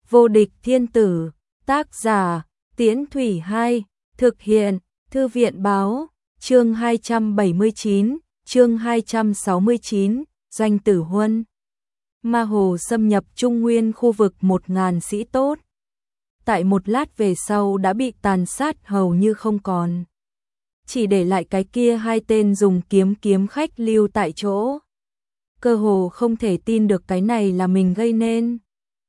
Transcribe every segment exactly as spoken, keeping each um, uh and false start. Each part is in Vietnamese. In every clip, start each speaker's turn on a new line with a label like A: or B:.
A: Vô địch thiên tử, tác giả, Tiễn Thủy Hai, thực hiện, Thư viện báo, chương hai trăm bảy mươi chín, chương hai trăm sáu mươi chín, Doanh Tử Huân. Ma Hồ xâm nhập Trung Nguyên khu vực một ngàn sĩ tốt. Tại một lát về sau đã bị tàn sát hầu như không còn. Chỉ để lại cái kia hai tên dùng kiếm kiếm khách lưu tại chỗ. Cơ hồ không thể tin được cái này là mình gây nên.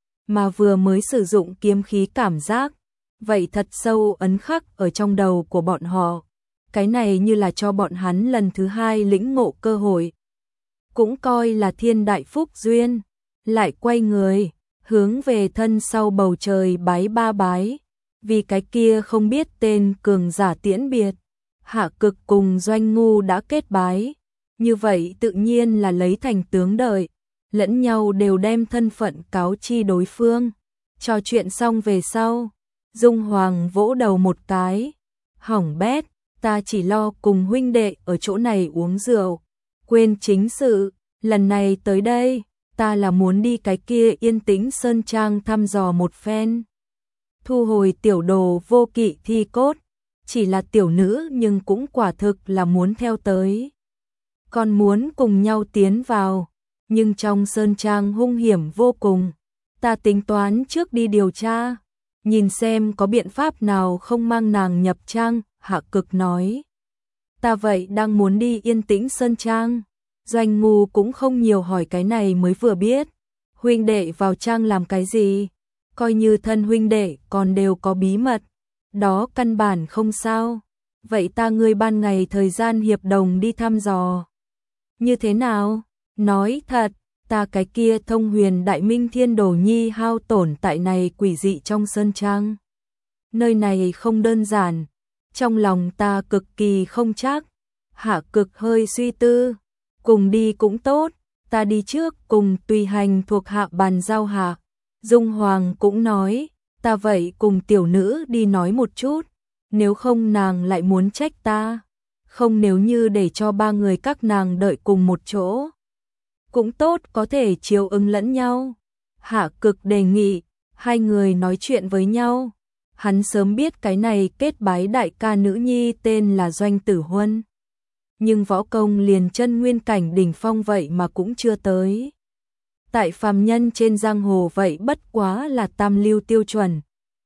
A: Mà vừa mới sử dụng kiếm khí cảm giác, vậy thật sâu ấn khắc ở trong đầu của bọn họ. Cái này như là cho bọn hắn lần thứ hai lĩnh ngộ cơ hội. Cũng coi là thiên đại phúc duyên. Lại quay người, hướng về thân sau bầu trời bái ba bái. Vì cái kia không biết tên cường giả tiễn biệt. Hạ Cực cùng Doanh Ngu đã kết bái. Như vậy tự nhiên là lấy thành tướng đợi. Lẫn nhau đều đem thân phận cáo chi đối phương. Trò chuyện xong về sau, Dung Hoàng vỗ đầu một cái. Hỏng bét, ta chỉ lo cùng huynh đệ ở chỗ này uống rượu. Quên chính sự, lần này tới đây, ta là muốn đi cái kia Yên Tĩnh Sơn Trang thăm dò một phen. Thu hồi tiểu đồ vô kỵ thi cốt, chỉ là tiểu nữ nhưng cũng quả thực là muốn theo tới. Còn muốn cùng nhau tiến vào. Nhưng trong sơn trang hung hiểm vô cùng, ta tính toán trước đi điều tra, nhìn xem có biện pháp nào không mang nàng nhập trang. Hạ Cực nói, ta vậy đang muốn đi Yên Tĩnh Sơn Trang. Doanh Ngu cũng không nhiều hỏi cái này mới vừa biết, huynh đệ vào trang làm cái gì, coi như thân huynh đệ còn đều có bí mật, đó căn bản không sao. Vậy ta ngươi ban ngày thời gian hiệp đồng đi thăm dò, như thế nào? Nói thật, ta cái kia Thông Huyền Đại Minh Thiên Đồ Nhi hao tổn tại này quỷ dị trong sơn trang. Nơi này không đơn giản, trong lòng ta cực kỳ không chắc. Hạ Cực hơi suy tư, cùng đi cũng tốt, ta đi trước cùng tùy hành thuộc hạ bàn giao hạ. Dung Hoàng cũng nói, ta vậy cùng tiểu nữ đi nói một chút, nếu không nàng lại muốn trách ta. Không, nếu như để cho ba người các nàng đợi cùng một chỗ cũng tốt, có thể chiếu ứng lẫn nhau. Hạ Cực đề nghị, hai người nói chuyện với nhau. Hắn sớm biết cái này kết bái đại ca nữ nhi tên là Doanh Tử Huân. Nhưng võ công liền chân nguyên cảnh đỉnh phong vậy mà cũng chưa tới. Tại phàm nhân trên giang hồ vậy bất quá là tam lưu tiêu chuẩn.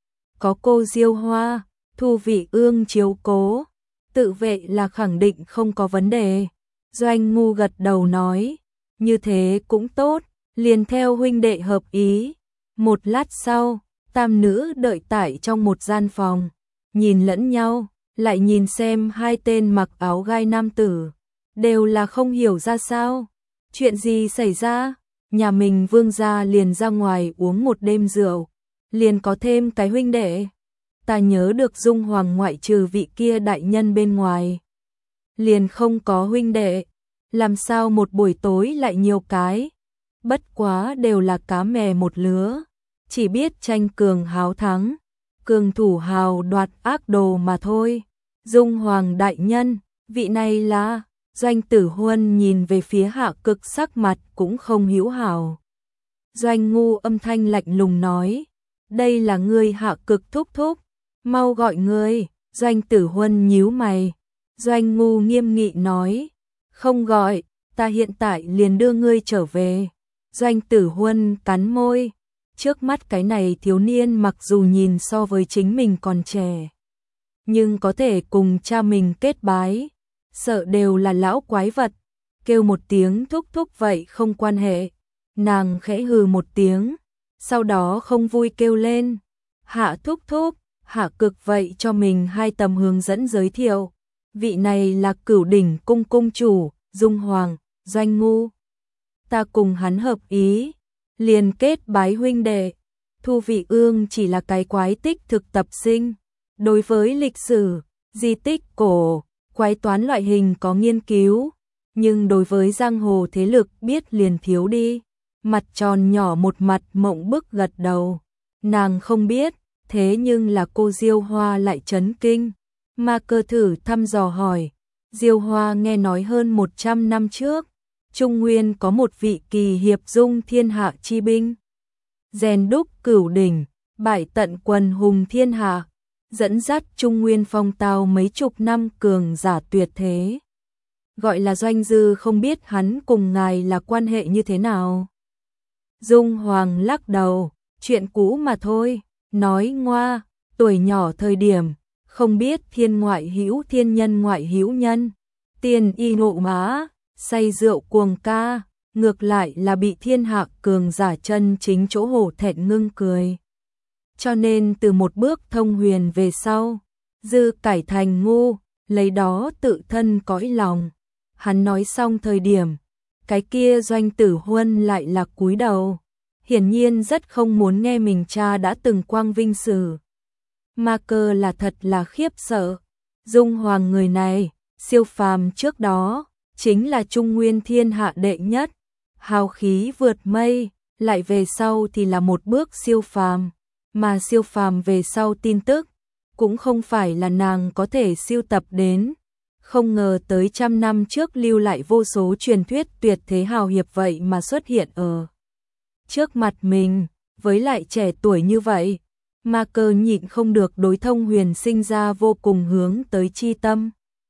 A: Có cô Diêu Hoa, Thu Vị Ương chiếu cố, tự vệ là khẳng định không có vấn đề. Doanh Ngu gật đầu nói, như thế cũng tốt, liền theo huynh đệ hợp ý. Một lát sau, tam nữ đợi tại trong một gian phòng, nhìn lẫn nhau, lại nhìn xem hai tên mặc áo gai nam tử, đều là không hiểu ra sao. Chuyện gì xảy ra? Nhà mình vương gia liền ra ngoài uống một đêm rượu, liền có thêm cái huynh đệ. Ta nhớ được Dung Hoàng ngoại trừ vị kia đại nhân bên ngoài, liền không có huynh đệ. Làm sao một buổi tối lại nhiều cái? Bất quá đều là cá mè một lứa, chỉ biết tranh cường háo thắng, cường thủ hào đoạt ác đồ mà thôi. Dung Hoàng đại nhân, vị này là... Doanh Tử Huân nhìn về phía Hạ Cực, sắc mặt cũng không hữu hảo. Doanh Ngu âm thanh lạnh lùng nói, đây là ngươi Hạ Cực thúc thúc, mau gọi ngươi. Doanh Tử Huân nhíu mày. Doanh Ngu nghiêm nghị nói, không gọi, ta hiện tại liền đưa ngươi trở về. Doanh Tử Huân cắn môi, trước mắt cái này thiếu niên mặc dù nhìn so với chính mình còn trẻ, nhưng có thể cùng cha mình kết bái, sợ đều là lão quái vật, kêu một tiếng thúc thúc vậy không quan hệ. Nàng khẽ hừ một tiếng, sau đó không vui kêu lên, Hạ thúc thúc. Hạ Cực vậy cho mình hai tầm hướng dẫn giới thiệu, vị này là Cửu Đỉnh cung cung chủ Dung Hoàng. Doanh Ngu, ta cùng hắn hợp ý, liền kết bái huynh đệ. Thu Vị Ương chỉ là cái quái tích thực tập sinh, đối với lịch sử, di tích cổ, quái toán loại hình có nghiên cứu, nhưng đối với giang hồ thế lực biết liền thiếu đi. Mặt tròn nhỏ một mặt mộng bức gật đầu, nàng không biết, thế nhưng là cô Diêu Hoa lại chấn kinh. Ma Cơ thử thăm dò hỏi, Diêu Hoa nghe nói hơn một trăm năm trước, Trung Nguyên có một vị kỳ hiệp dung thiên hạ chi binh, rèn đúc cửu đỉnh, bại tận quần hùng thiên hạ, dẫn dắt Trung Nguyên phong tao mấy chục năm cường giả tuyệt thế. Gọi là Doanh Dư không biết hắn cùng ngài là quan hệ như thế nào. Dung Hoàng lắc đầu, chuyện cũ mà thôi, nói ngoa, tuổi nhỏ thời điểm, không biết thiên ngoại hữu thiên nhân ngoại hữu nhân, tiền y nộ mã, say rượu cuồng ca, ngược lại là bị thiên hạ cường giả chân chính chỗ hổ thẹn ngưng cười. Cho nên từ một bước thông huyền về sau, Dư cải thành ngu, lấy đó tự thân cõi lòng. Hắn nói xong thời điểm, cái kia Doanh Tử Huân lại là cúi đầu, hiển nhiên rất không muốn nghe mình cha đã từng quang vinh sử. Ma Cơ là thật là khiếp sợ, Dung Hoàng người này, siêu phàm trước đó, chính là Trung Nguyên thiên hạ đệ nhất, hào khí vượt mây, lại về sau thì là một bước siêu phàm, mà siêu phàm về sau tin tức, cũng không phải là nàng có thể siêu tập đến. Không ngờ tới trăm năm trước lưu lại vô số truyền thuyết tuyệt thế hào hiệp vậy mà xuất hiện ở trước mặt mình, với lại trẻ tuổi như vậy, Ma Cơ nhịn không được đối Thông Huyền sinh ra vô cùng hướng tới chi tâm.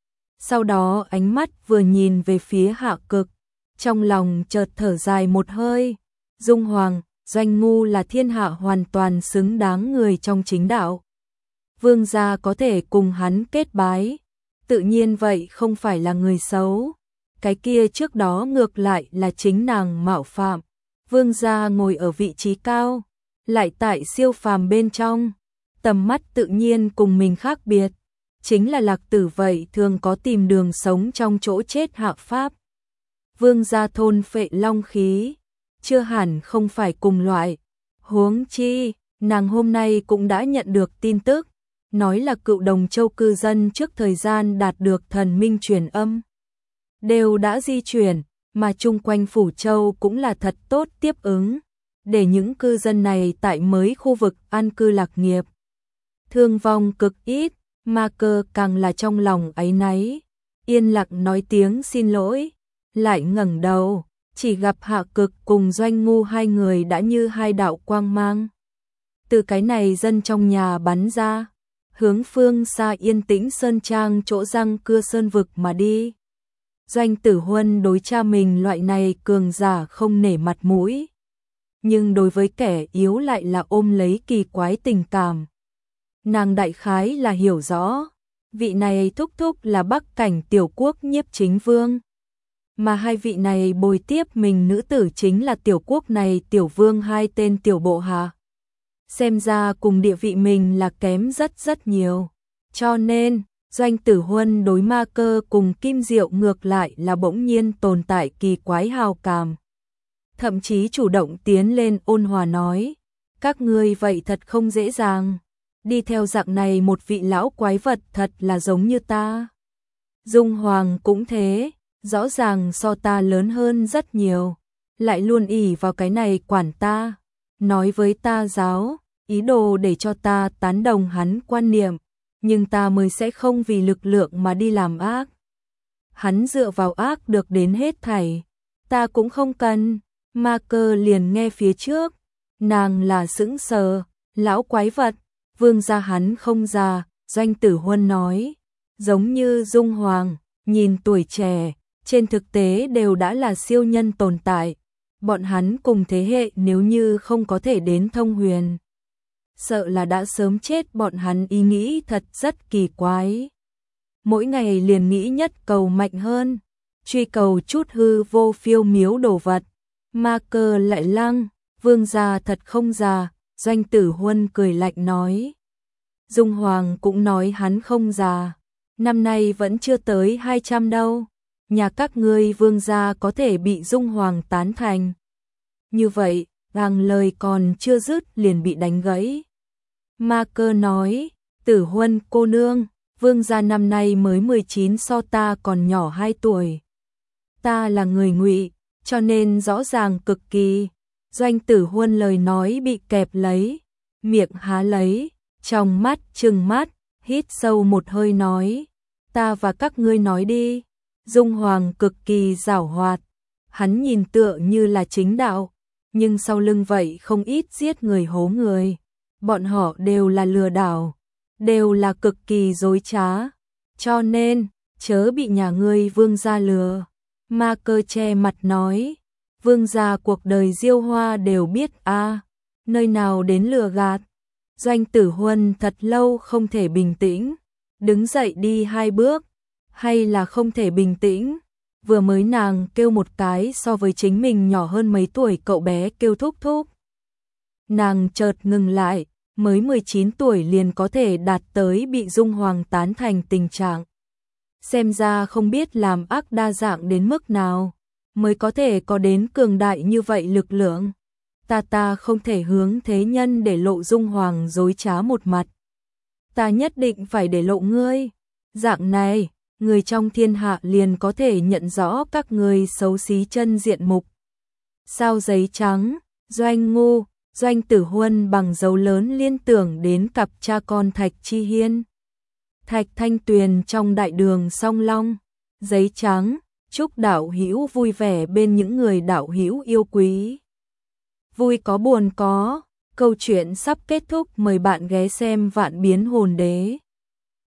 A: Sau đó ánh mắt vừa nhìn về phía Hạ Cực, trong lòng chợt thở dài một hơi, Dung Hoàng, Doanh ngu là thiên hạ hoàn toàn xứng đáng người trong chính đạo. Vương gia có thể cùng hắn kết bái, tự nhiên vậy không phải là người xấu. Cái kia trước đó ngược lại là chính nàng mạo phạm. Vương gia ngồi ở vị trí cao, lại tại siêu phàm bên trong, tầm mắt tự nhiên cùng mình khác biệt. Chính là Lạc Tử vậy thường có tìm đường sống trong chỗ chết hạ pháp. Vương gia thôn phệ long khí, chưa hẳn không phải cùng loại. Huống chi, nàng hôm nay cũng đã nhận được tin tức, nói là Cựu Đồng Châu cư dân trước thời gian đạt được thần minh truyền âm, đều đã di chuyển, mà chung quanh Phủ Châu cũng là thật tốt tiếp ứng, để những cư dân này tại mới khu vực an cư lạc nghiệp. Thương vong cực ít, Ma Cơ càng là trong lòng áy náy, yên lặng nói tiếng xin lỗi, lại ngẩng đầu, chỉ gặp Hạ Cực cùng Doanh ngu hai người đã như hai đạo quang mang. Từ cái này dân trong nhà bắn ra, hướng phương xa yên tĩnh sơn trang chỗ răng cưa sơn vực mà đi. Doanh Tử Huân đối cha mình loại này cường giả không nể mặt mũi, nhưng đối với kẻ yếu lại là ôm lấy kỳ quái tình cảm. Nàng đại khái là hiểu rõ, vị này thúc thúc là Bắc Cảnh tiểu quốc Nhiếp Chính Vương, mà hai vị này bồi tiếp mình nữ tử chính là tiểu quốc này tiểu vương hai tên tiểu bộ hạ. Xem ra cùng địa vị mình là kém rất rất nhiều, cho nên Doanh Tử Huân đối Ma Cơ cùng Kim Diệu ngược lại là bỗng nhiên tồn tại kỳ quái hào cảm. Thậm chí chủ động tiến lên ôn hòa nói, các ngươi vậy thật không dễ dàng, đi theo dạng này một vị lão quái vật thật là giống như ta. Dung Hoàng cũng thế, rõ ràng so ta lớn hơn rất nhiều, lại luôn ỷ vào cái này quản ta, nói với ta giáo, ý đồ để cho ta tán đồng hắn quan niệm, nhưng ta mới sẽ không vì lực lượng mà đi làm ác. Hắn dựa vào ác được đến hết thảy, ta cũng không cần. Ma Cơ liền nghe phía trước, nàng là sững sờ, lão quái vật, vương gia hắn không già, Doanh Tử Huân nói, giống như Dung Hoàng, nhìn tuổi trẻ, trên thực tế đều đã là siêu nhân tồn tại, bọn hắn cùng thế hệ nếu như không có thể đến Thông Huyền, sợ là đã sớm chết. Bọn hắn ý nghĩ thật rất kỳ quái, mỗi ngày liền nghĩ nhất cầu mạnh hơn, truy cầu chút hư vô phiêu miếu đồ vật. Ma Cơ lại lăng, vương gia thật không già, Doanh Tử Huân cười lạnh nói. Dung Hoàng cũng nói hắn không già, năm nay vẫn chưa tới hai trăm đâu, nhà các ngươi vương gia có thể bị Dung Hoàng tán thành. Như vậy, gàng lời còn chưa dứt liền bị đánh gãy. Ma Cơ nói, Tử Huân cô nương, vương gia năm nay mới mười chín, so ta còn nhỏ hai tuổi. Ta là người Ngụy, cho nên rõ ràng cực kỳ. Doanh Tử Huân lời nói bị kẹp lấy, miệng há lấy, trong mắt trừng mắt, hít sâu một hơi nói, ta và các ngươi nói đi. Dung Hoàng cực kỳ giảo hoạt, hắn nhìn tựa như là chính đạo, nhưng sau lưng vậy không ít giết người hố người. Bọn họ đều là lừa đảo, đều là cực kỳ dối trá. Cho nên, chớ bị nhà ngươi Vương gia lừa. Ma Cơ che mặt nói, Vương gia cuộc đời diêu hoa đều biết a, nơi nào đến lừa gạt. Doanh Tử Huân thật lâu không thể bình tĩnh, đứng dậy đi hai bước, hay là không thể bình tĩnh. Vừa mới nàng kêu một cái so với chính mình nhỏ hơn mấy tuổi cậu bé kêu thúc thúc. Nàng chợt ngừng lại, mới mười chín tuổi liền có thể đạt tới bị Dung Hoàng tán thành tình trạng. Xem ra không biết làm ác đa dạng đến mức nào, mới có thể có đến cường đại như vậy lực lượng. Ta ta không thể hướng thế nhân để lộ Dung Hoàng dối trá một mặt. Ta nhất định phải để lộ ngươi. Dạng này, người trong thiên hạ liền có thể nhận rõ các người xấu xí chân diện mục. Sao giấy trắng, Doanh ngu, Doanh Tử Huân bằng dấu lớn liên tưởng đến cặp cha con Thạch Chi Hiên. Thạch Thanh Tuyền trong đại đường Song Long, giấy trắng, chúc đạo hữu vui vẻ bên những người đạo hữu yêu quý. Vui có buồn có, câu chuyện sắp kết thúc, mời bạn ghé xem Vạn Biến Hồn Đế.